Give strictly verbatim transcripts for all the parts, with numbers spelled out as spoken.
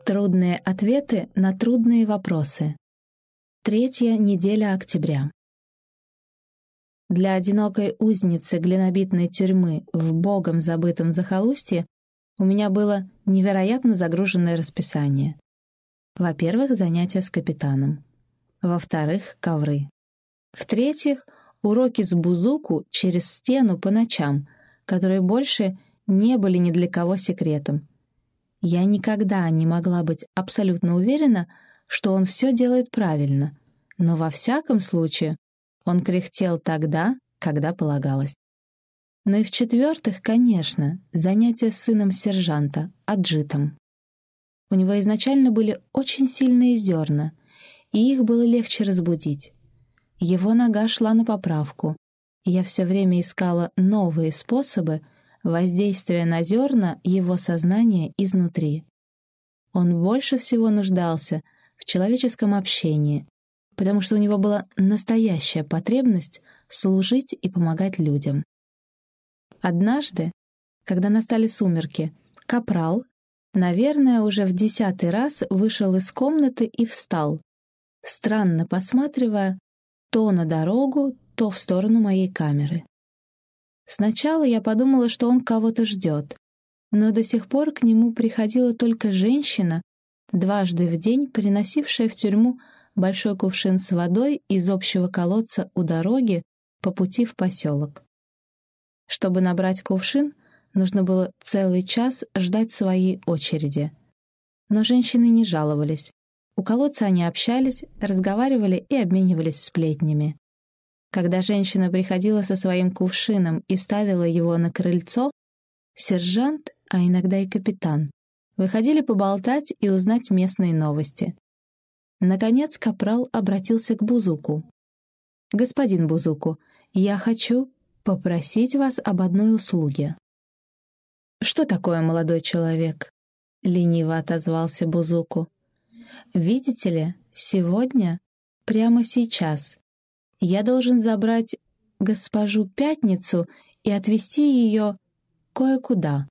Трудные ответы на трудные вопросы. Третья неделя октября. Для одинокой узницы глинобитной тюрьмы в богом забытом захолустье у меня было невероятно загруженное расписание. Во-первых, занятия с капитаном. Во-вторых, ковры. В-третьих, уроки с бузуку через стену по ночам, которые больше не были ни для кого секретом. Я никогда не могла быть абсолютно уверена, что он все делает правильно, но во всяком случае он кряхтел тогда, когда полагалось. Ну и в-четвертых, конечно, занятия с сыном сержанта, Аджитом. У него изначально были очень сильные зерна, и их было легче разбудить. Его нога шла на поправку, и я все время искала новые способы воздействия на зерна его сознания изнутри. Он больше всего нуждался в человеческом общении, потому что у него была настоящая потребность служить и помогать людям. Однажды, когда настали сумерки, капрал, наверное, уже в десятый раз вышел из комнаты и встал, странно посматривая то на дорогу, то в сторону моей камеры. Сначала я подумала, что он кого-то ждет, но до сих пор к нему приходила только женщина, дважды в день приносившая в тюрьму большой кувшин с водой из общего колодца у дороги по пути в поселок. Чтобы набрать кувшин, нужно было целый час ждать своей очереди. Но женщины не жаловались. У колодца они общались, разговаривали и обменивались сплетнями. Когда женщина приходила со своим кувшином и ставила его на крыльцо, сержант, а иногда и капитан, выходили поболтать и узнать местные новости. Наконец капрал обратился к Бузуку. «Господин Бузуку, я хочу попросить вас об одной услуге». «Что такое, молодой человек?» — лениво отозвался Бузуку. «Видите ли, сегодня, прямо сейчас, я должен забрать госпожу Пятницу и отвезти ее кое-куда».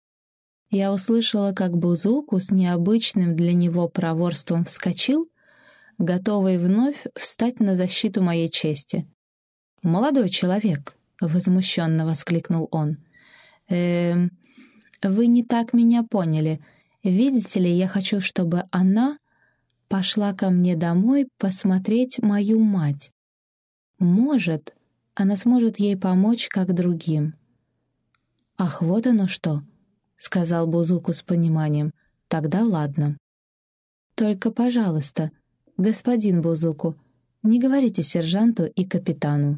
Я услышала, как Бузуку с необычным для него проворством вскочил, готовый вновь встать на защиту моей чести. «Молодой человек!» — возмущенно воскликнул он. «Эм, вы не так меня поняли. Видите ли, я хочу, чтобы она пошла ко мне домой посмотреть мою мать. Может, она сможет ей помочь, как другим». «Ах, вот оно что!» — сказал Бузуку с пониманием. «Тогда ладно. Только, пожалуйста, господин Бузуку, не говорите сержанту и капитану».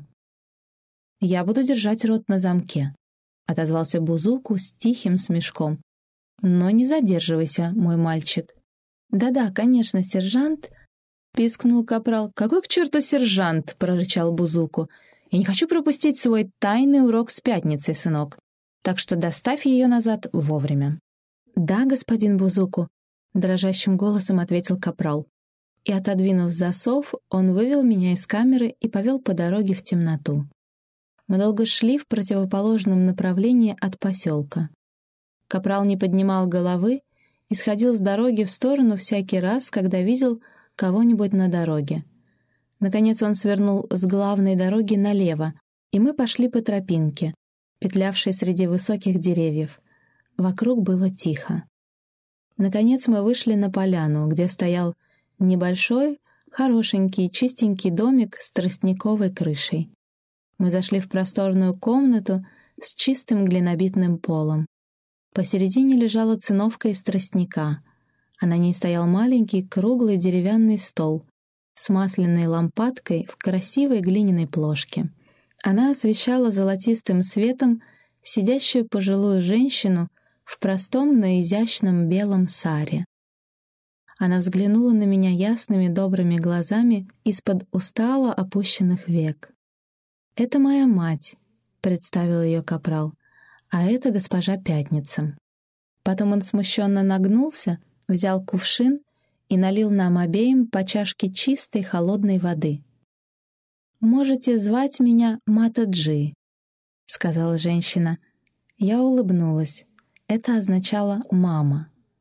«Я буду держать рот на замке», — отозвался Бузуку с тихим смешком. «Но не задерживайся, мой мальчик». «Да-да, конечно, сержант», — пискнул капрал. «Какой к черту сержант?» — прорычал Бузуку. «Я не хочу пропустить свой тайный урок с пятницей, сынок. Так что доставь ее назад вовремя». «Да, господин Бузуку», — дрожащим голосом ответил капрал. И, отодвинув засов, он вывел меня из камеры и повел по дороге в темноту. Мы долго шли в противоположном направлении от поселка. Капрал не поднимал головы и сходил с дороги в сторону всякий раз, когда видел кого-нибудь на дороге. Наконец он свернул с главной дороги налево, и мы пошли по тропинке, петлявшей среди высоких деревьев. Вокруг было тихо. Наконец мы вышли на поляну, где стоял небольшой, хорошенький, чистенький домик с тростниковой крышей. Мы зашли в просторную комнату с чистым глинобитным полом. Посередине лежала циновка из тростника, а на ней стоял маленький круглый деревянный стол с масляной лампадкой в красивой глиняной плошке. Она освещала золотистым светом сидящую пожилую женщину в простом, но изящном белом саре. Она взглянула на меня ясными добрыми глазами из-под устало опущенных век. «Это моя мать», — представил ее капрал, «а это госпожа Пятница». Потом он смущенно нагнулся, взял кувшин и налил нам обеим по чашке чистой холодной воды. «Можете звать меня Матаджи», — сказала женщина. Я улыбнулась. Это означало «мама».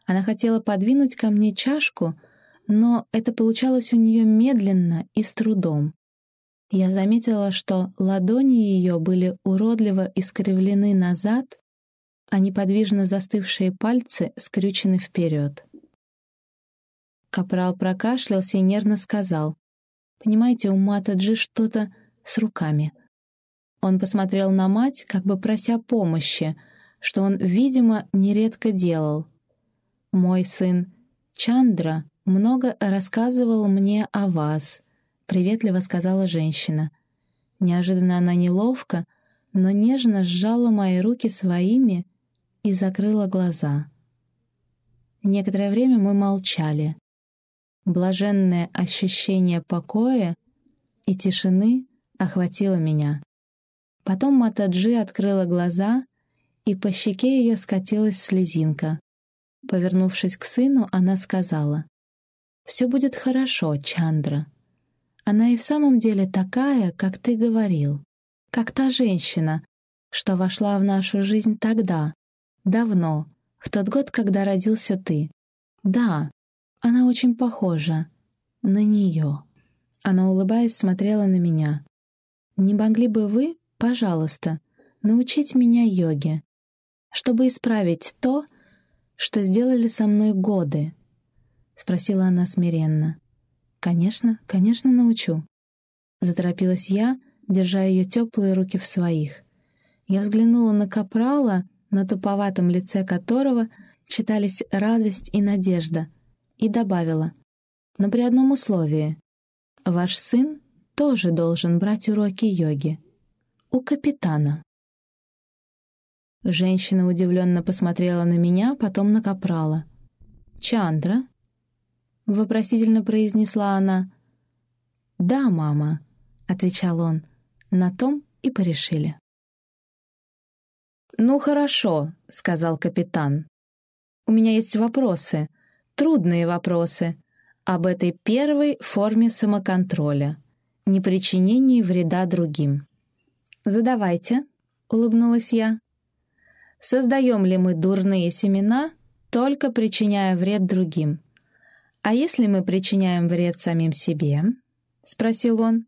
Она хотела подвинуть ко мне чашку, но это получалось у нее медленно и с трудом. Я заметила, что ладони ее были уродливо искривлены назад, а неподвижно застывшие пальцы скрючены вперед. Капрал прокашлялся и нервно сказал: «Понимаете, у Матаджи что-то с руками». Он посмотрел на мать, как бы прося помощи, что он, видимо, нередко делал. «Мой сын Чандра много рассказывал мне о вас», — приветливо сказала женщина. Неожиданно она неловко, но нежно сжала мои руки своими и закрыла глаза. Некоторое время мы молчали. Блаженное ощущение покоя и тишины охватило меня. Потом Матаджи открыла глаза, и по щеке ее скатилась слезинка. Повернувшись к сыну, она сказала: «Все будет хорошо, Чандра. Она и в самом деле такая, как ты говорил, как та женщина, что вошла в нашу жизнь тогда, давно, в тот год, когда родился ты. Да, она очень похожа на нее». Она, улыбаясь, смотрела на меня. «Не могли бы вы, пожалуйста, научить меня йоге, чтобы исправить то, что сделали со мной годы?» — спросила она смиренно. «Конечно, конечно, научу». Заторопилась я, держа ее теплые руки в своих. Я взглянула на капрала, на туповатом лице которого читались радость и надежда, и добавила: «Но при одном условии. Ваш сын тоже должен брать уроки йоги. У капитана». Женщина удивленно посмотрела на меня, потом на капрала. «Чандра?» — вопросительно произнесла она. «Да, мама», — отвечал он. На том и порешили. «Ну хорошо», — сказал капитан. «У меня есть вопросы, трудные вопросы, об этой первой форме самоконтроля, непричинении вреда другим». «Задавайте», — улыбнулась я. «Создаем ли мы дурные семена, только причиняя вред другим? А если мы причиняем вред самим себе?» — спросил он.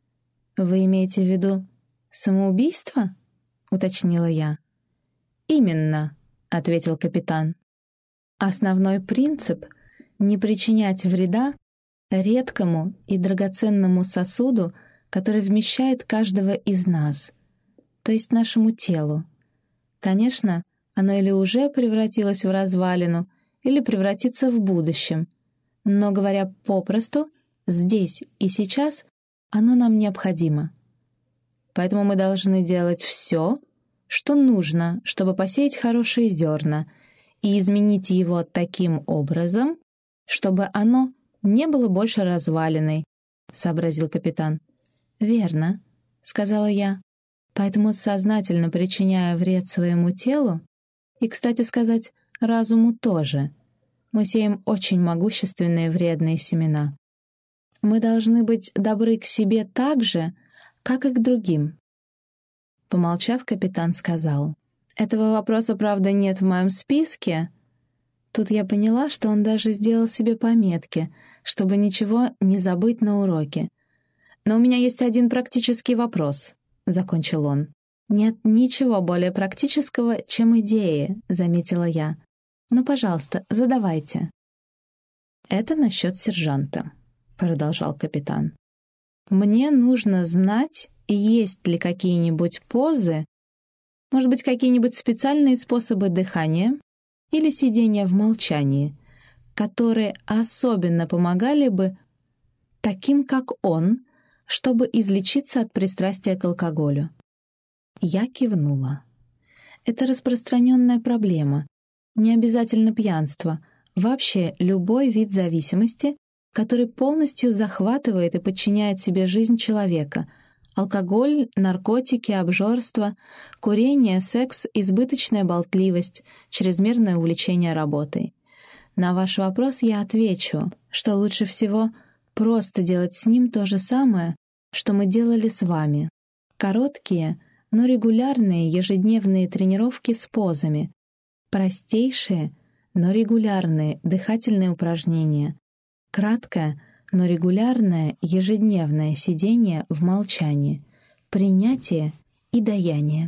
«Вы имеете в виду самоубийство?» — уточнила я. «Именно», — ответил капитан. «Основной принцип — не причинять вреда редкому и драгоценному сосуду, который вмещает каждого из нас, то есть нашему телу. Конечно, оно или уже превратилось в развалину, или превратится в будущем. Но, говоря попросту, здесь и сейчас оно нам необходимо. Поэтому мы должны делать все, что нужно, чтобы посеять хорошие зерна и изменить его таким образом, чтобы оно не было больше развалиной», — сообразил капитан. «Верно», — сказала я. «Поэтому, сознательно причиняя вред своему телу, и, кстати сказать, разуму тоже, мы сеем очень могущественные вредные семена. Мы должны быть добры к себе так же, как и к другим». Помолчав, капитан сказал: «Этого вопроса, правда, нет в моем списке». Тут я поняла, что он даже сделал себе пометки, чтобы ничего не забыть на уроке. «Но у меня есть один практический вопрос», — закончил он. «Нет ничего более практического, чем идеи», — заметила я. «Ну, пожалуйста, задавайте». «Это насчет сержанта», — продолжал капитан. «Мне нужно знать, есть ли какие-нибудь позы, может быть, какие-нибудь специальные способы дыхания или сидения в молчании, которые особенно помогали бы таким, как он, чтобы излечиться от пристрастия к алкоголю». Я кивнула. Это распространенная проблема. Не обязательно пьянство, вообще любой вид зависимости, который полностью захватывает и подчиняет себе жизнь человека. Алкоголь, наркотики, обжорство, курение, секс, избыточная болтливость, чрезмерное увлечение работой. На ваш вопрос я отвечу, что лучше всего просто делать с ним то же самое, что мы делали с вами. Короткие, но регулярные ежедневные тренировки с позами. Простейшие, но регулярные дыхательные упражнения, краткое, но регулярное ежедневное сидение в молчании, принятие и даяние.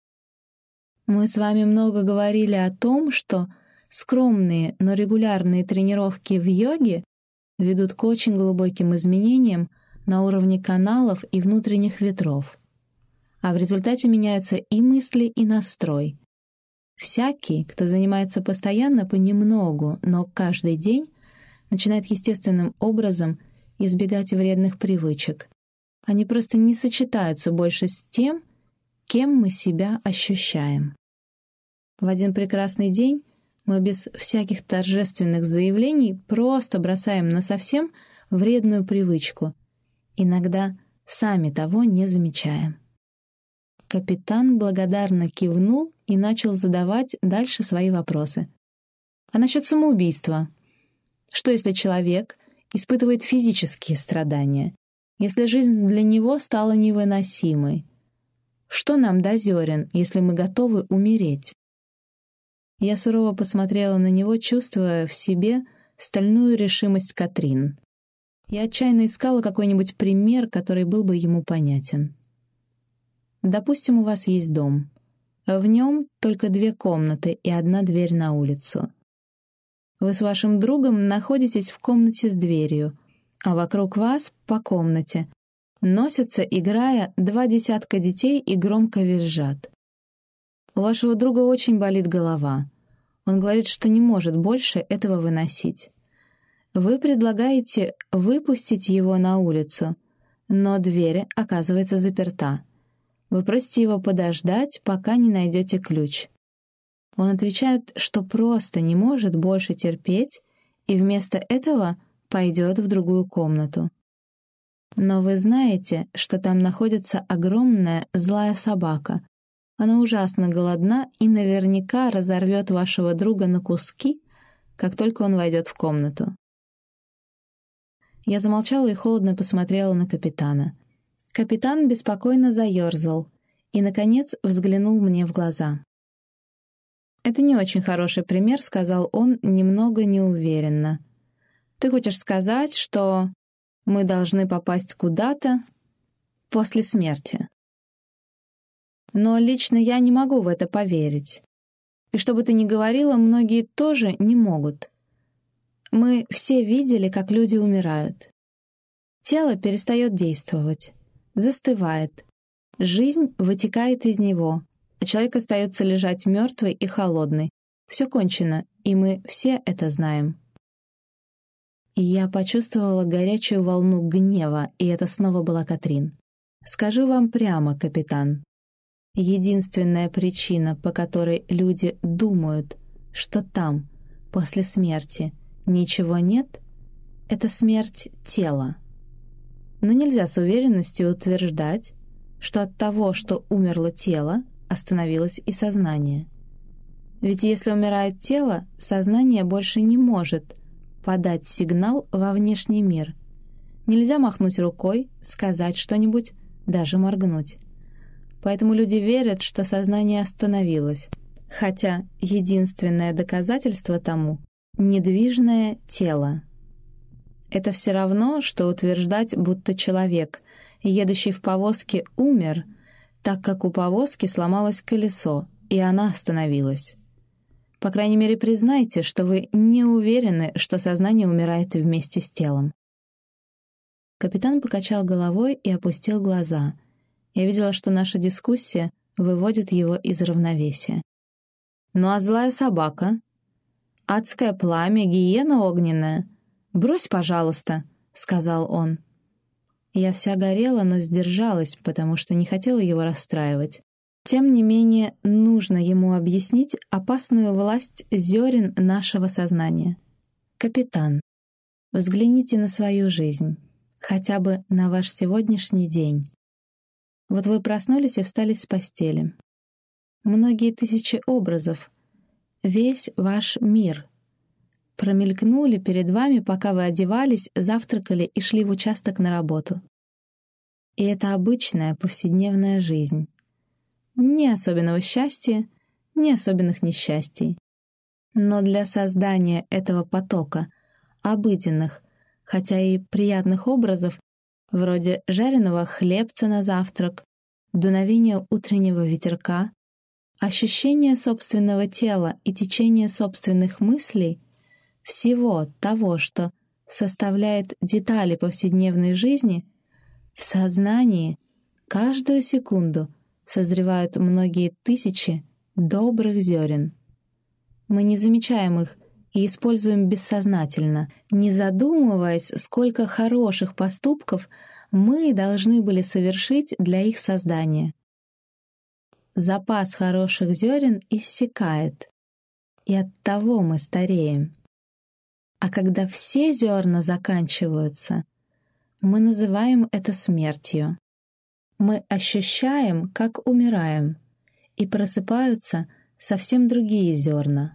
Мы с вами много говорили о том, что скромные, но регулярные тренировки в йоге ведут к очень глубоким изменениям на уровне каналов и внутренних ветров. А в результате меняются и мысли, и настрой. Всякий, кто занимается постоянно понемногу, но каждый день, начинает естественным образом избегать вредных привычек. Они просто не сочетаются больше с тем, кем мы себя ощущаем. В один прекрасный день мы без всяких торжественных заявлений просто бросаем насовсем вредную привычку, иногда сами того не замечаем. Капитан благодарно кивнул и начал задавать дальше свои вопросы. А насчет самоубийства? Что если человек испытывает физические страдания? Если жизнь для него стала невыносимой? Что нам до зерен, если мы готовы умереть? Я сурово посмотрела на него, чувствуя в себе стальную решимость Катрин. Я отчаянно искала какой-нибудь пример, который был бы ему понятен. Допустим, у вас есть дом. В нем только две комнаты и одна дверь на улицу. Вы с вашим другом находитесь в комнате с дверью, а вокруг вас по комнате носятся, играя, два десятка детей и громко визжат. У вашего друга очень болит голова. Он говорит, что не может больше этого выносить. Вы предлагаете выпустить его на улицу, но дверь оказывается заперта. Вы просите его подождать, пока не найдете ключ. Он отвечает, что просто не может больше терпеть и вместо этого пойдет в другую комнату. Но вы знаете, что там находится огромная злая собака. Она ужасно голодна и наверняка разорвет вашего друга на куски, как только он войдет в комнату. Я замолчала и холодно посмотрела на капитана. Капитан беспокойно заерзал и, наконец, взглянул мне в глаза. «Это не очень хороший пример», — сказал он немного неуверенно. «Ты хочешь сказать, что мы должны попасть куда-то после смерти?» Но лично я не могу в это поверить. И что бы ты ни говорила, многие тоже не могут. Мы все видели, как люди умирают. Тело перестает действовать, застывает. Жизнь вытекает из него, а человек остается лежать мертвый и холодный. Все кончено, и мы все это знаем. И я почувствовала горячую волну гнева, и это снова была Катрин. «Скажу вам прямо, капитан. Единственная причина, по которой люди думают, что там, после смерти, ничего нет, это смерть тела. Но нельзя с уверенностью утверждать, что от того, что умерло тело, остановилось и сознание. Ведь если умирает тело, сознание больше не может подать сигнал во внешний мир. Нельзя махнуть рукой, сказать что-нибудь, даже моргнуть. Поэтому люди верят, что сознание остановилось, хотя единственное доказательство тому — недвижное тело. Это все равно, что утверждать, будто человек, едущий в повозке, умер, так как у повозки сломалось колесо, и она остановилась. По крайней мере, признайте, что вы не уверены, что сознание умирает вместе с телом. Капитан покачал головой и опустил глаза. Я видела, что наша дискуссия выводит его из равновесия. «Ну а злая собака? Адское пламя, гиена огненная? Брось, пожалуйста», — сказал он. Я вся горела, но сдержалась, потому что не хотела его расстраивать. Тем не менее, нужно ему объяснить опасную власть зерен нашего сознания. «Капитан, взгляните на свою жизнь, хотя бы на ваш сегодняшний день. Вот вы проснулись и встали с постели. Многие тысячи образов, весь ваш мир промелькнули перед вами, пока вы одевались, завтракали и шли в участок на работу. И это обычная повседневная жизнь. Ни особенного счастья, ни особенных несчастий. Но для создания этого потока обыденных, хотя и приятных образов, вроде жареного хлебца на завтрак, дуновения утреннего ветерка, ощущения собственного тела и течения собственных мыслей, всего того, что составляет детали повседневной жизни, в сознании каждую секунду созревают многие тысячи добрых зерен. Мы не замечаем их и используем бессознательно, не задумываясь, сколько хороших поступков мы должны были совершить для их создания. Запас хороших зерен иссякает, и оттого мы стареем. А когда все зерна заканчиваются, мы называем это смертью. Мы ощущаем, как умираем, и просыпаются совсем другие зерна.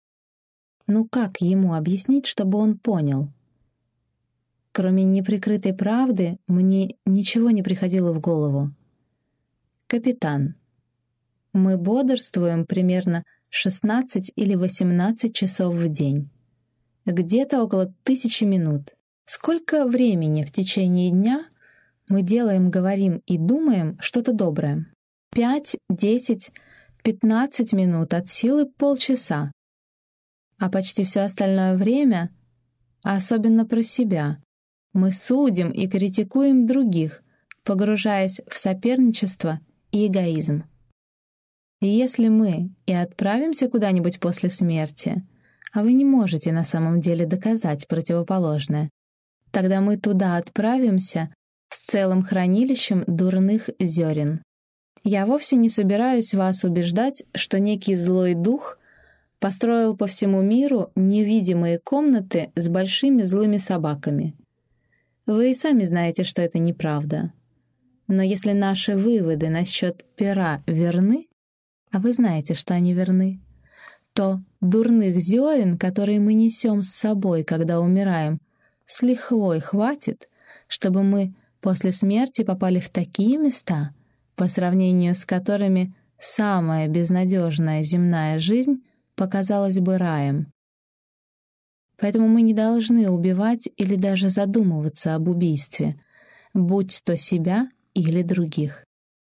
Ну как ему объяснить, чтобы он понял? Кроме неприкрытой правды, мне ничего не приходило в голову. Капитан, мы бодрствуем примерно шестнадцать или восемнадцать часов в день. Где-то около тысячи минут. Сколько времени в течение дня мы делаем, говорим и думаем что-то доброе? Пять, десять, пятнадцать минут, от силы полчаса. А почти все остальное время, а особенно про себя, мы судим и критикуем других, погружаясь в соперничество и эгоизм. И если мы и отправимся куда-нибудь после смерти, а вы не можете на самом деле доказать противоположное, тогда мы туда отправимся с целым хранилищем дурных зерен. Я вовсе не собираюсь вас убеждать, что некий злой дух построил по всему миру невидимые комнаты с большими злыми собаками. Вы и сами знаете, что это неправда. Но если наши выводы насчет пера верны, а вы знаете, что они верны, то дурных зерен, которые мы несем с собой, когда умираем, с лихвой хватит, чтобы мы после смерти попали в такие места, по сравнению с которыми самая безнадежная земная жизнь показалась бы раем. Поэтому мы не должны убивать или даже задумываться об убийстве, будь то себя или других.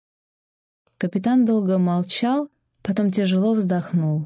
Капитан долго молчал, потом тяжело вздохнул.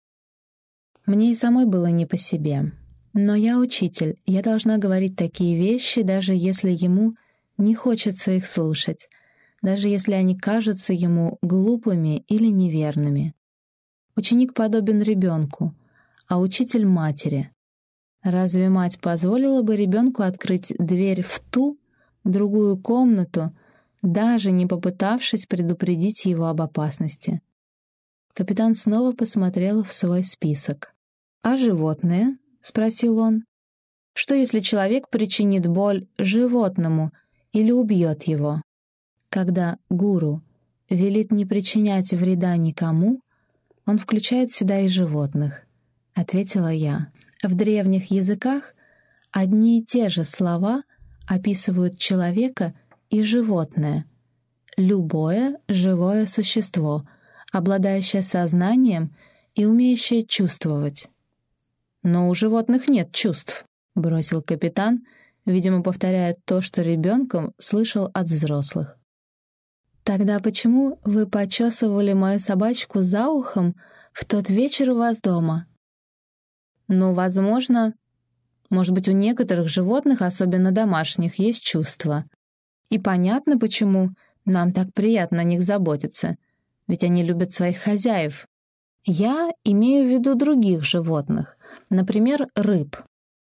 Мне и самой было не по себе. Но я учитель, я должна говорить такие вещи, даже если ему не хочется их слушать, даже если они кажутся ему глупыми или неверными. Ученик подобен ребенку, а учитель — матери. Разве мать позволила бы ребенку открыть дверь в ту, другую комнату, даже не попытавшись предупредить его об опасности? Капитан снова посмотрел в свой список. «А животные?» — спросил он. «Что, если человек причинит боль животному или убьет его?» Когда гуру велит не причинять вреда никому, он включает сюда и животных, — ответила я. В древних языках одни и те же слова описывают человека и животное. Любое живое существо, обладающее сознанием и умеющее чувствовать. «Но у животных нет чувств», — бросил капитан, видимо, повторяя то, что ребенком слышал от взрослых. «Тогда почему вы почесывали мою собачку за ухом в тот вечер у вас дома?» «Ну, возможно, может быть, у некоторых животных, особенно домашних, есть чувства. И понятно, почему нам так приятно о них заботиться, ведь они любят своих хозяев. Я имею в виду других животных, например, рыб.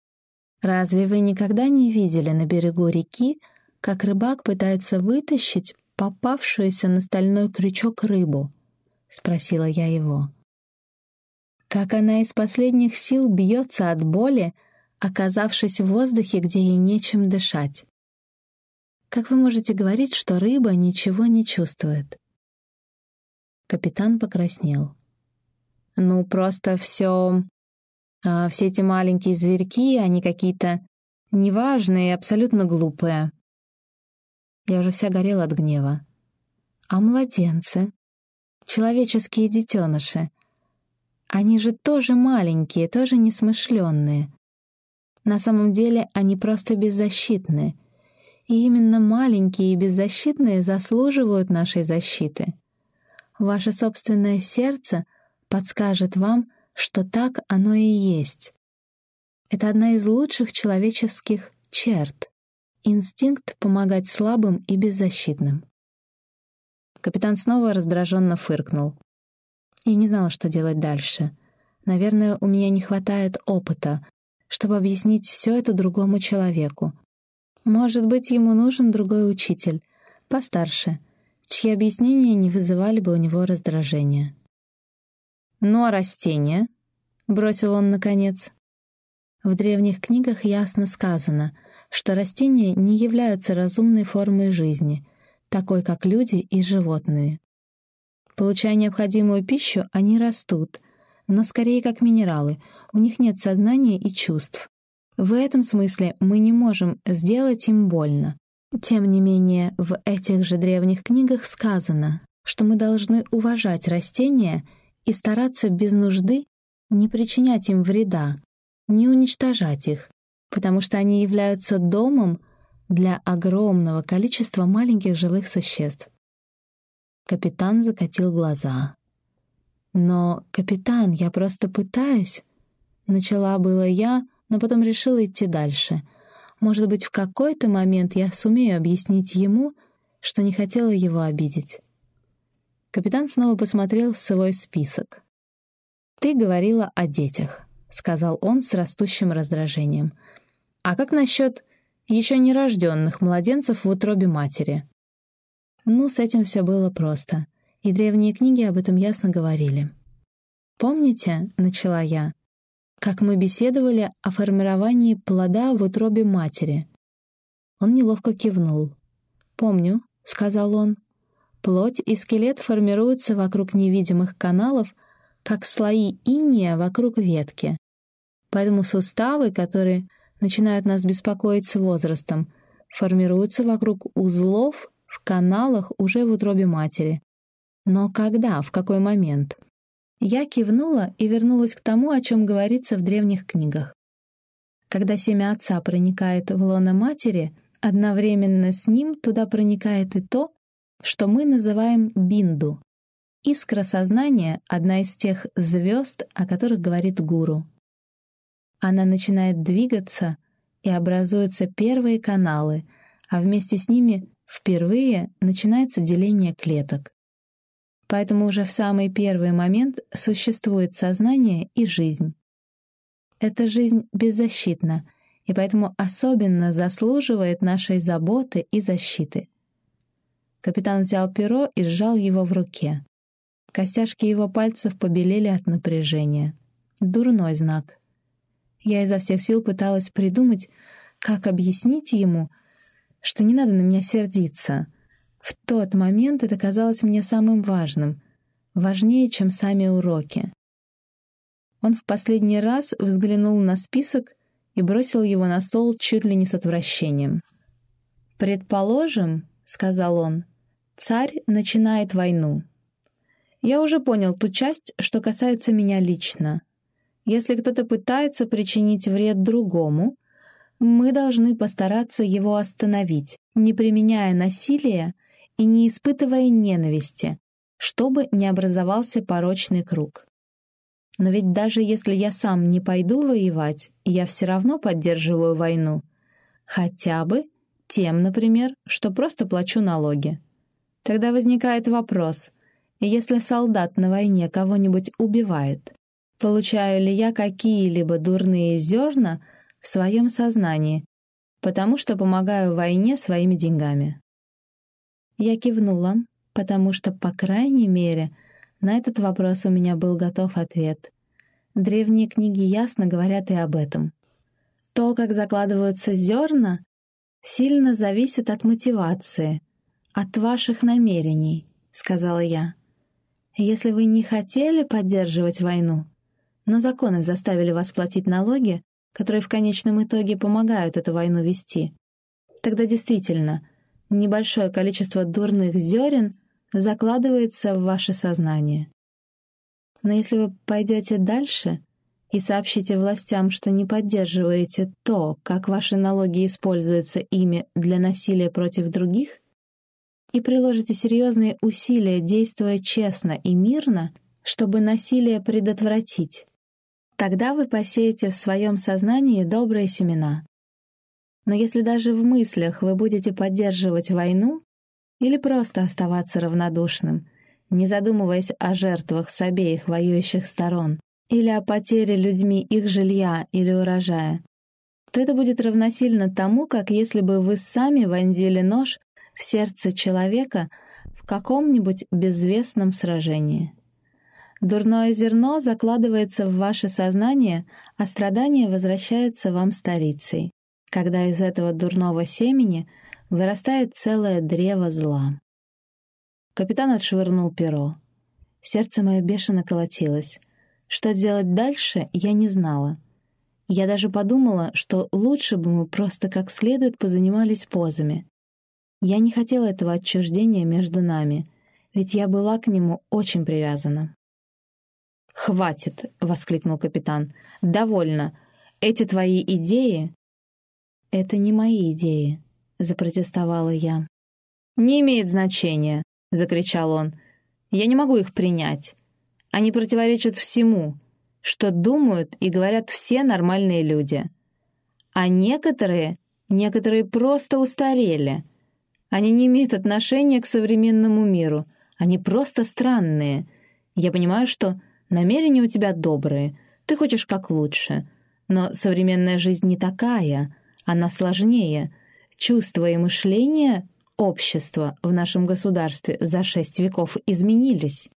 Разве вы никогда не видели на берегу реки, как рыбак пытается вытащить попавшуюся на стальной крючок рыбу?» — спросила я его. «Как она из последних сил бьется от боли, оказавшись в воздухе, где ей нечем дышать. Как вы можете говорить, что рыба ничего не чувствует?» Капитан покраснел. «Ну, просто все... А, все эти маленькие зверьки, они какие-то неважные и абсолютно глупые». Я уже вся горела от гнева. «А младенцы? Человеческие детеныши? Они же тоже маленькие, тоже несмышленные. На самом деле они просто беззащитны. И именно маленькие и беззащитные заслуживают нашей защиты. Ваше собственное сердце подскажет вам, что так оно и есть. Это одна из лучших человеческих черт — инстинкт помогать слабым и беззащитным. Капитан снова раздраженно фыркнул. Я не знала, что делать дальше. Наверное, у меня не хватает опыта, чтобы объяснить все это другому человеку. Может быть, ему нужен другой учитель, постарше, чьи объяснения не вызывали бы у него раздражения. «Ну а растения?» — бросил он наконец. В древних книгах ясно сказано, что растения не являются разумной формой жизни, такой как люди и животные. Получая необходимую пищу, они растут, но скорее как минералы, у них нет сознания и чувств. В этом смысле мы не можем сделать им больно. Тем не менее, в этих же древних книгах сказано, что мы должны уважать растения и стараться без нужды не причинять им вреда, не уничтожать их, потому что они являются домом для огромного количества маленьких живых существ. Капитан закатил глаза. «Но, капитан, я просто пытаюсь...» Начала было я, но потом решила идти дальше. Может быть, в какой-то момент я сумею объяснить ему, что не хотела его обидеть. Капитан снова посмотрел в свой список. «Ты говорила о детях», — сказал он с растущим раздражением. «А как насчет еще нерожденных младенцев в утробе матери?» Ну, с этим все было просто, и древние книги об этом ясно говорили. «Помните, — начала я, — как мы беседовали о формировании плода в утробе матери?» Он неловко кивнул. «Помню», — сказал он, — «плоть и скелет формируются вокруг невидимых каналов, как слои инея вокруг ветки. Поэтому суставы, которые начинают нас беспокоить с возрастом, формируются вокруг узлов в каналах уже в утробе матери. Но когда, в какой момент?» Я кивнула и вернулась к тому, о чем говорится в древних книгах. Когда семя отца проникает в лоно матери, одновременно с ним туда проникает и то, что мы называем бинду. Искра сознания — одна из тех звезд, о которых говорит гуру. Она начинает двигаться, и образуются первые каналы, а вместе с ними впервые начинается деление клеток. Поэтому уже в самый первый момент существует сознание и жизнь. Эта жизнь беззащитна, и поэтому особенно заслуживает нашей заботы и защиты. Капитан взял перо и сжал его в руке. Костяшки его пальцев побелели от напряжения. Дурной знак. Я изо всех сил пыталась придумать, как объяснить ему, что не надо на меня сердиться. В тот момент это казалось мне самым важным, важнее, чем сами уроки. Он в последний раз взглянул на список и бросил его на стол чуть ли не с отвращением. «Предположим, — сказал он, — царь начинает войну. Я уже понял ту часть, что касается меня лично. Если кто-то пытается причинить вред другому, мы должны постараться его остановить, не применяя насилия и не испытывая ненависти, чтобы не образовался порочный круг. Но ведь даже если я сам не пойду воевать, я все равно поддерживаю войну. Хотя бы тем, например, что просто плачу налоги. Тогда возникает вопрос, если солдат на войне кого-нибудь убивает, получаю ли я какие-либо дурные зерна в своем сознании, потому что помогаю войне своими деньгами?» Я кивнула, потому что, по крайней мере, на этот вопрос у меня был готов ответ. Древние книги ясно говорят и об этом. То, как закладываются зерна, сильно зависит от мотивации, от ваших намерений, — сказала я. Если вы не хотели поддерживать войну, но законы заставили вас платить налоги, которые в конечном итоге помогают эту войну вести, тогда действительно небольшое количество дурных зерен закладывается в ваше сознание. Но если вы пойдете дальше и сообщите властям, что не поддерживаете то, как ваши налоги используются ими для насилия против других, и приложите серьезные усилия, действуя честно и мирно, чтобы насилие предотвратить, тогда вы посеете в своем сознании добрые семена. Но если даже в мыслях вы будете поддерживать войну или просто оставаться равнодушным, не задумываясь о жертвах с обеих воюющих сторон или о потере людьми их жилья или урожая, то это будет равносильно тому, как если бы вы сами вонзили нож в сердце человека в каком-нибудь безвестном сражении. Дурное зерно закладывается в ваше сознание, а страдания возвращаются вам старицей, когда из этого дурного семени вырастает целое древо зла. Капитан отшвырнул перо. Сердце мое бешено колотилось. Что делать дальше, я не знала. Я даже подумала, что лучше бы мы просто как следует позанимались позами. Я не хотела этого отчуждения между нами, ведь я была к нему очень привязана. «Хватит!» — воскликнул капитан. «Довольно! Эти твои идеи...» «Это не мои идеи», — запротестовала я. «Не имеет значения», — закричал он. «Я не могу их принять. Они противоречат всему, что думают и говорят все нормальные люди. А некоторые, некоторые просто устарели. Они не имеют отношения к современному миру. Они просто странные. Я понимаю, что намерения у тебя добрые, ты хочешь как лучше. Но современная жизнь не такая, она сложнее. Чувства и мышление общества в нашем государстве за шесть веков изменились».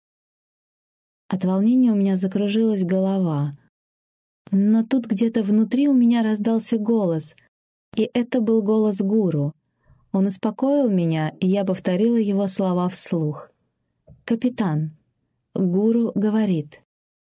От волнения у меня закружилась голова. Но тут где-то внутри у меня раздался голос, и это был голос гуру. Он успокоил меня, и я повторила его слова вслух. «Капитан, гуру говорит,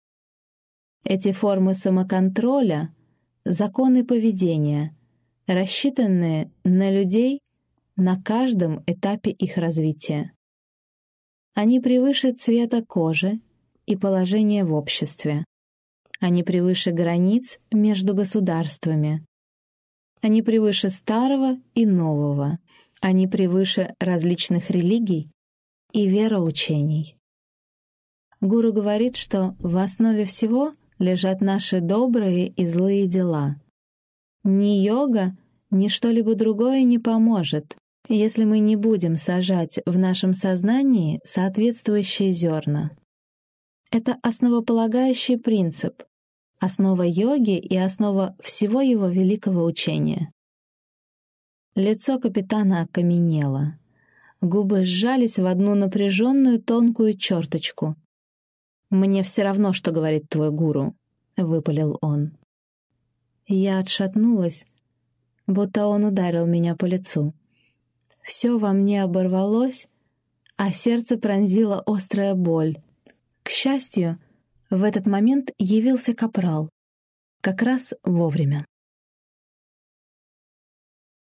эти формы самоконтроля — законы поведения, рассчитанные на людей на каждом этапе их развития. Они превыше цвета кожи и положения в обществе. Они превыше границ между государствами. Они превыше старого и нового. Они превыше различных религий и вероучений. Гуру говорит, что в основе всего лежат наши добрые и злые дела. Ни йога, ни что-либо другое не поможет, если мы не будем сажать в нашем сознании соответствующие зерна. Это основополагающий принцип, основа йоги и основа всего его великого учения. Лицо капитана окаменело. Губы сжались в одну напряженную тонкую черточку. «Мне все равно, что говорит твой гуру», — выпалил он. Я отшатнулась, будто он ударил меня по лицу. Все во мне оборвалось, а сердце пронзила острая боль. К счастью, в этот момент явился капрал. Как раз вовремя.